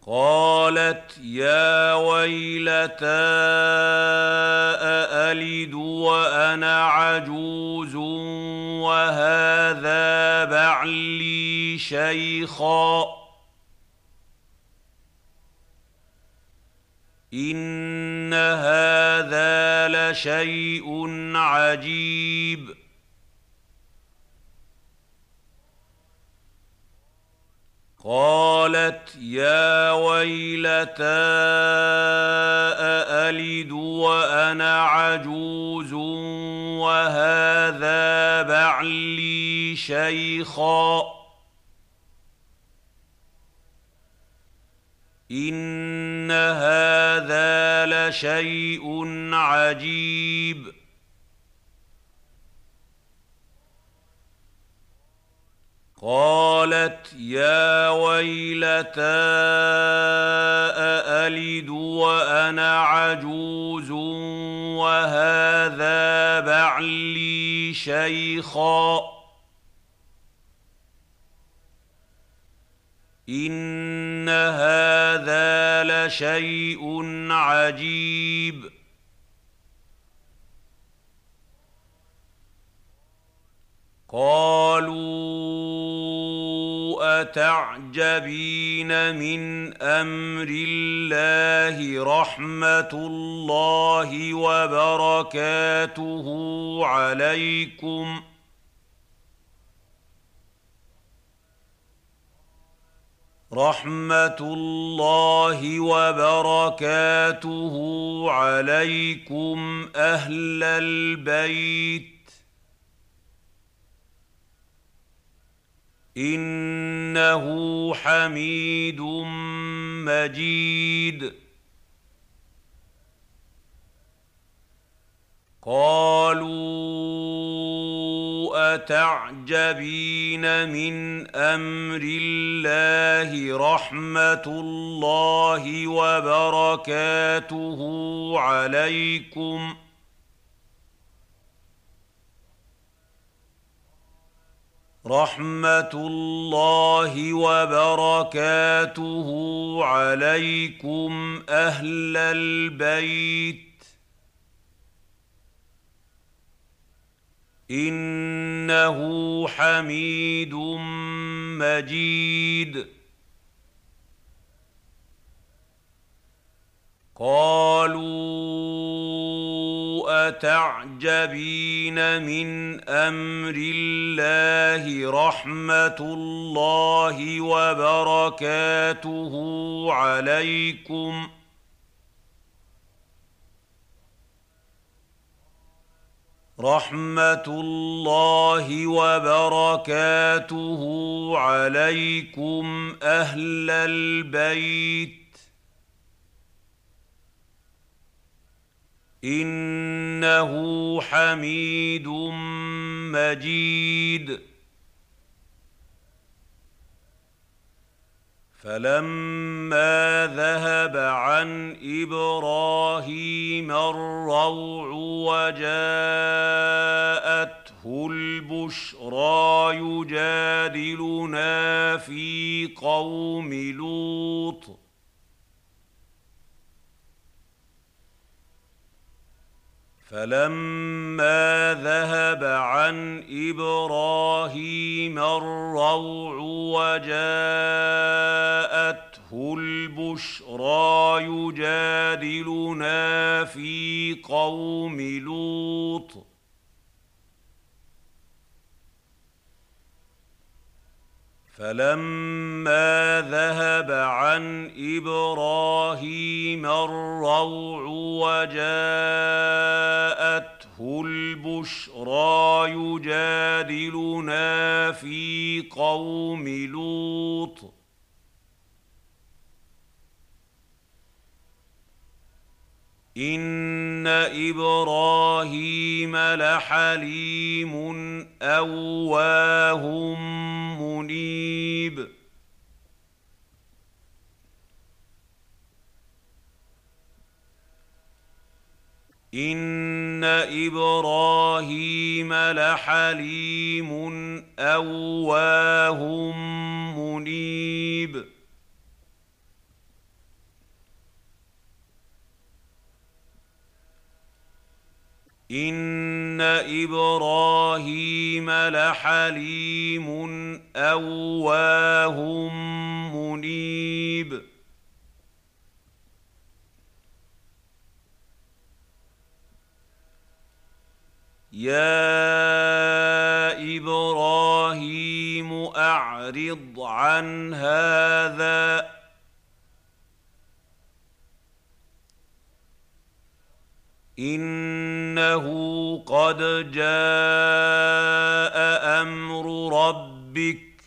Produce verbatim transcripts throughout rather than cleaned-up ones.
قالت يا ويلتى أألد وأنا عجوز وهذا بعلي شيخا إن هذا لشيء عجيب. قالت يا ويلتى أألد وأنا عجوز وهذا بعلي شيخا إن هذا لشيء عجيب. قالت يا ويلتى أألد وأنا عجوز وهذا بعلي شيخا إن هذا لشيء عجيب. قالوا أتعجبين من أمر الله رحمة الله وبركاته عليكم رحمة الله وبركاته عليكم أهل البيت إنه حميد مجيد. قالوا أتعجبين من أمر الله رحمة الله وبركاته عليكم رحمة الله وبركاته عليكم أهل البيت إنه حميد مجيد. قالوا أتعجبين من أمر الله رحمة الله وبركاته عليكم رحمة الله وبركاته عليكم أهل البيت إنه حميد مجيد. فلما ذهب عن إبراهيم الروع وجاءته البشرى يجادلنا في قوم لوط فلما ذهب عن إبراهيم الروع وجاءته البشرى يجادلنا في قوم لوط فلما ذهب عن إبراهيم الروع وجاءته البشرى يجادلنا في قوم لوط إن إبراهيم لحليم أواه منيب. إن إبراهيم لحليم أواه منيب. إن إبراهيم لحليم أواه منيب يا إبراهيم أعرض عن هذا إنه قد جاء أمر ربك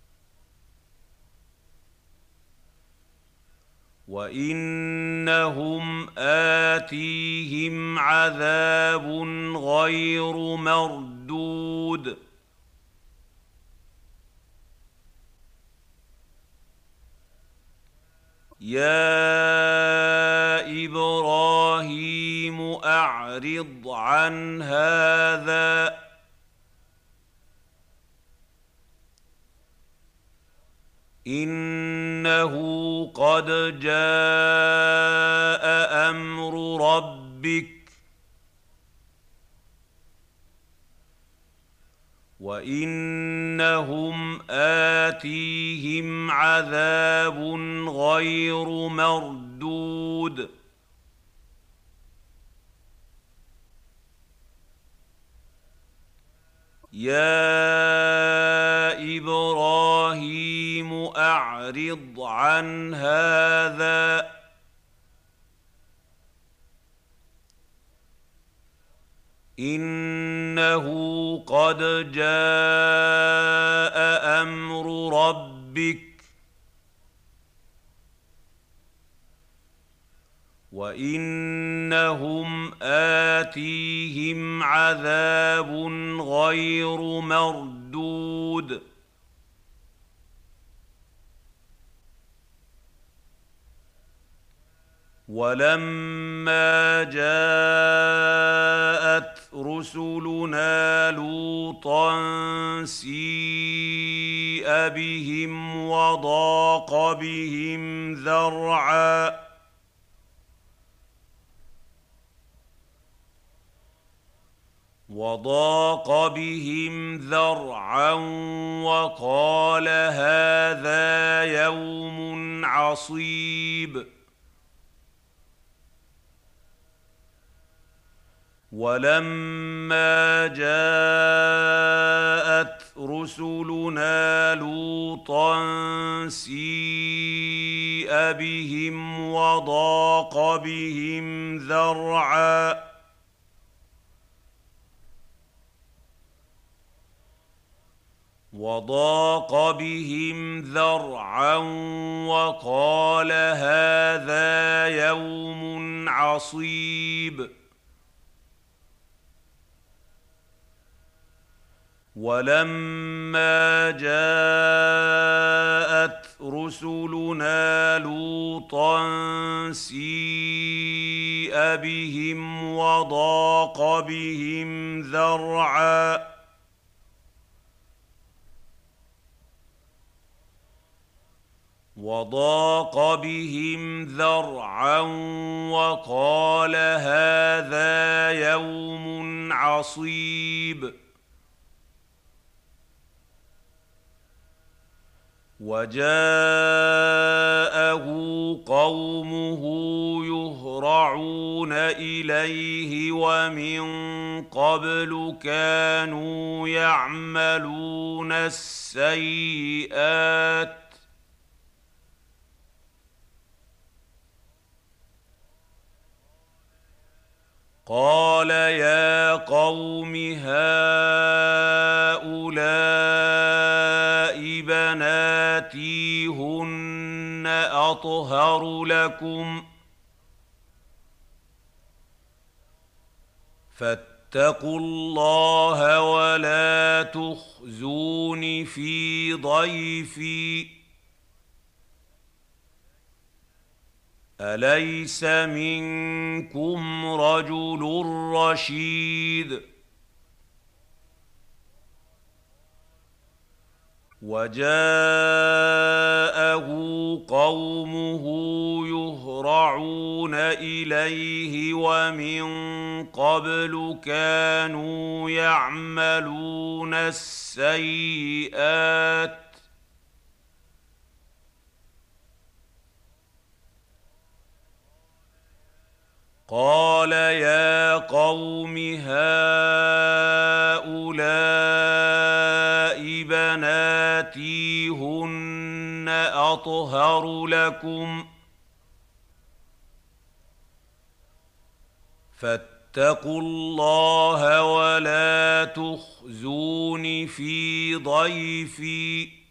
وإنهم آتيهم عذاب غير مردود يا إبراهيم أعرض عن هذا إنه قد جاء أمر ربك وإنهم آتيهم عذاب غير مردود يا إبراهيم أعرض عن هذا إنه قد جاء أمر ربك وإنهم آتيهم عذاب غير مردود ولما جاءت رسلنا لوطا سيء بهم وضاق بهم ذرعا وضاق بهم ذرعا وقال هذا يوم عصيب ولما جاءت رسلنا لوطا سيء بهم وضاق بهم ذرعا وضاق بهم ذرعا وقال هذا يوم عصيب ولما جاءت رسلنا لوطا سيء بهم وضاق بهم ذرعا وضاق بهم ذرعا وقال هذا يوم عصيب وجاءه قومه يهرعون إليه ومن قبل كانوا يعملون السيئات قال يا قوم هؤلاء بناتي هن أطهر لكم فاتقوا الله ولا تخزون في ضيفي أليس منكم رجل رشيد وجاءه قومه يهرعون إليه ومن قبل كانوا يعملون السيئات قال يا قوم هؤلاء بناتي هن أطهر لكم فاتقوا الله ولا تخزون في ضيفي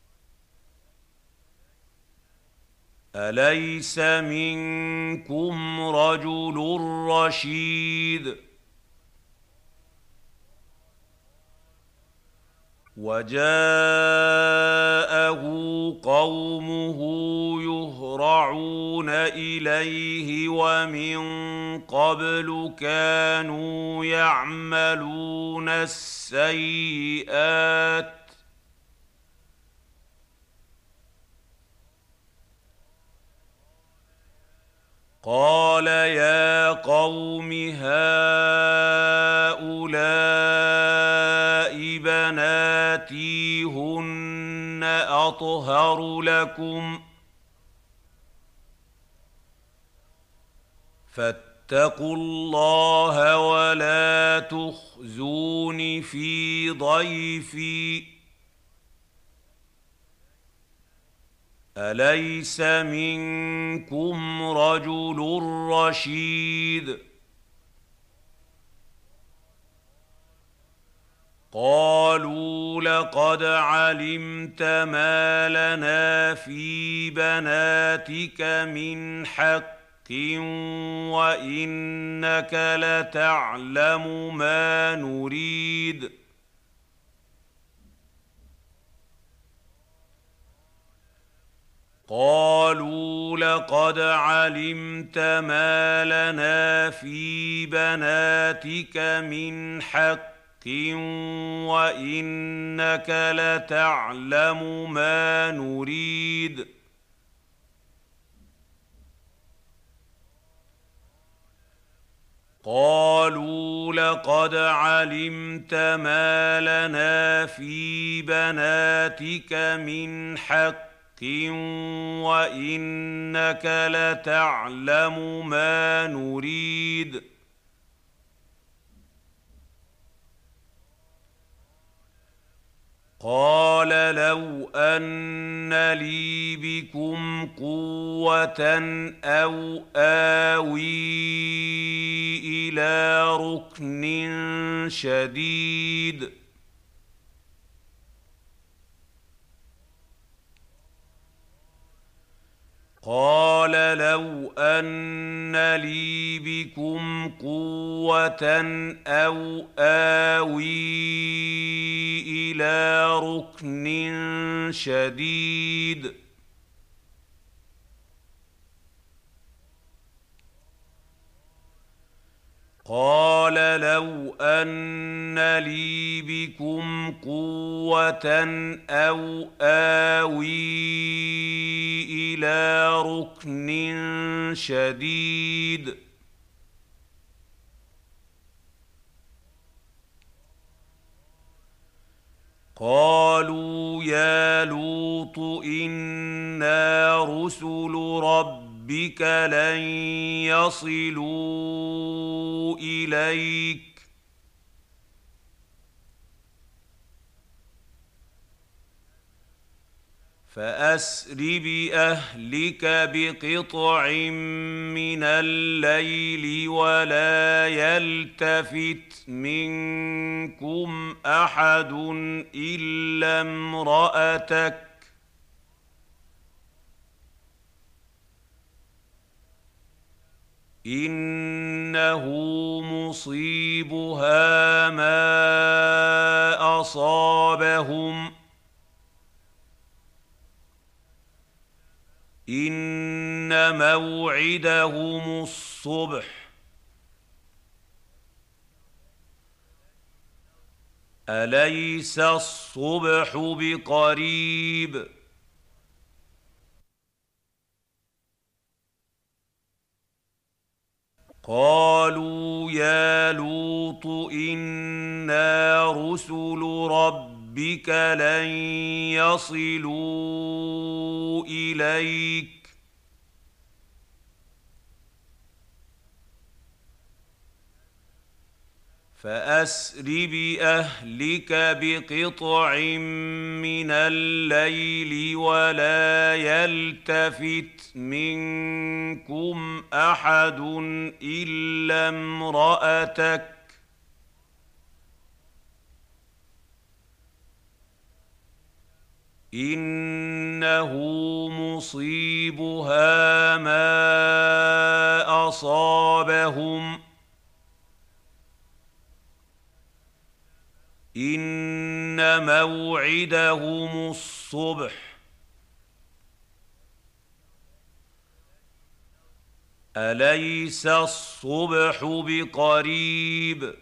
أليس منكم رجل رشيد وجاءه قومه يهرعون إليه ومن قبل كانوا يعملون السيئات قال يا قوم هؤلاء بناتي هن أطهر لكم فاتقوا الله ولا تخزون في ضيفي أليس منكم رجل رشيد قالوا لقد علمت ما لنا في بناتك من حق وإنك لتعلم ما نريد قالوا لقد علمت ما لنا في بناتك من حق وإنك لتعلم ما نريد قالوا لقد علمت ما لنا في بناتك من حق وإنك لتعلم ما نريد قال لو أن لي بكم قوة أو آوي إلى ركن شديد قال لو أن لي بكم قوة أو آوي إلى ركن شديد قال لو أن لي بكم قوة أو آوي إلى ركن شديد قالوا يا لوط إنا رسل ربك لن يصلوا إليك فأسر بأهلك بقطع من الليل ولا يلتفت منكم أحد إلا امرأتك إنه مصيبها ما أصابهم إن موعدهم الصبح أليس الصبح بقريب قالوا يا لوط إنا رسل ربك لن يصلوا إليك فأسر بأهلك بقطع من الليل ولا يلتفت منكم أحد إلا امرأتك إنه مصيبها ما أصابهم إن موعدهم الصبح أليس الصبح بقريب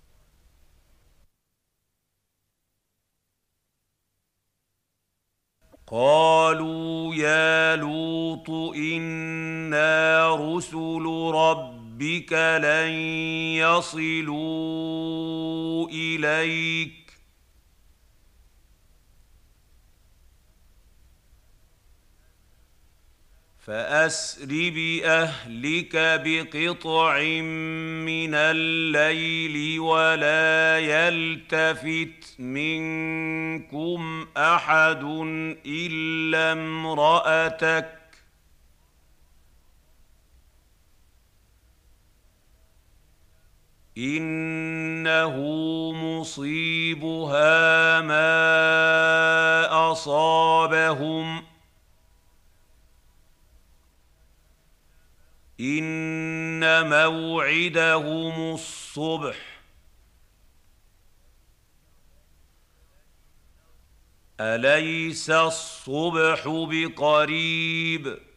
قالوا يا لوط إنا رسل ربك لن يصلوا إليك فأسر بأهلك بقطع من الليل ولا يلتفت منكم أحد إلا امرأتك إنه مصيبها ما أصابهم إن موعدهم الصبح أليس الصبح بقريب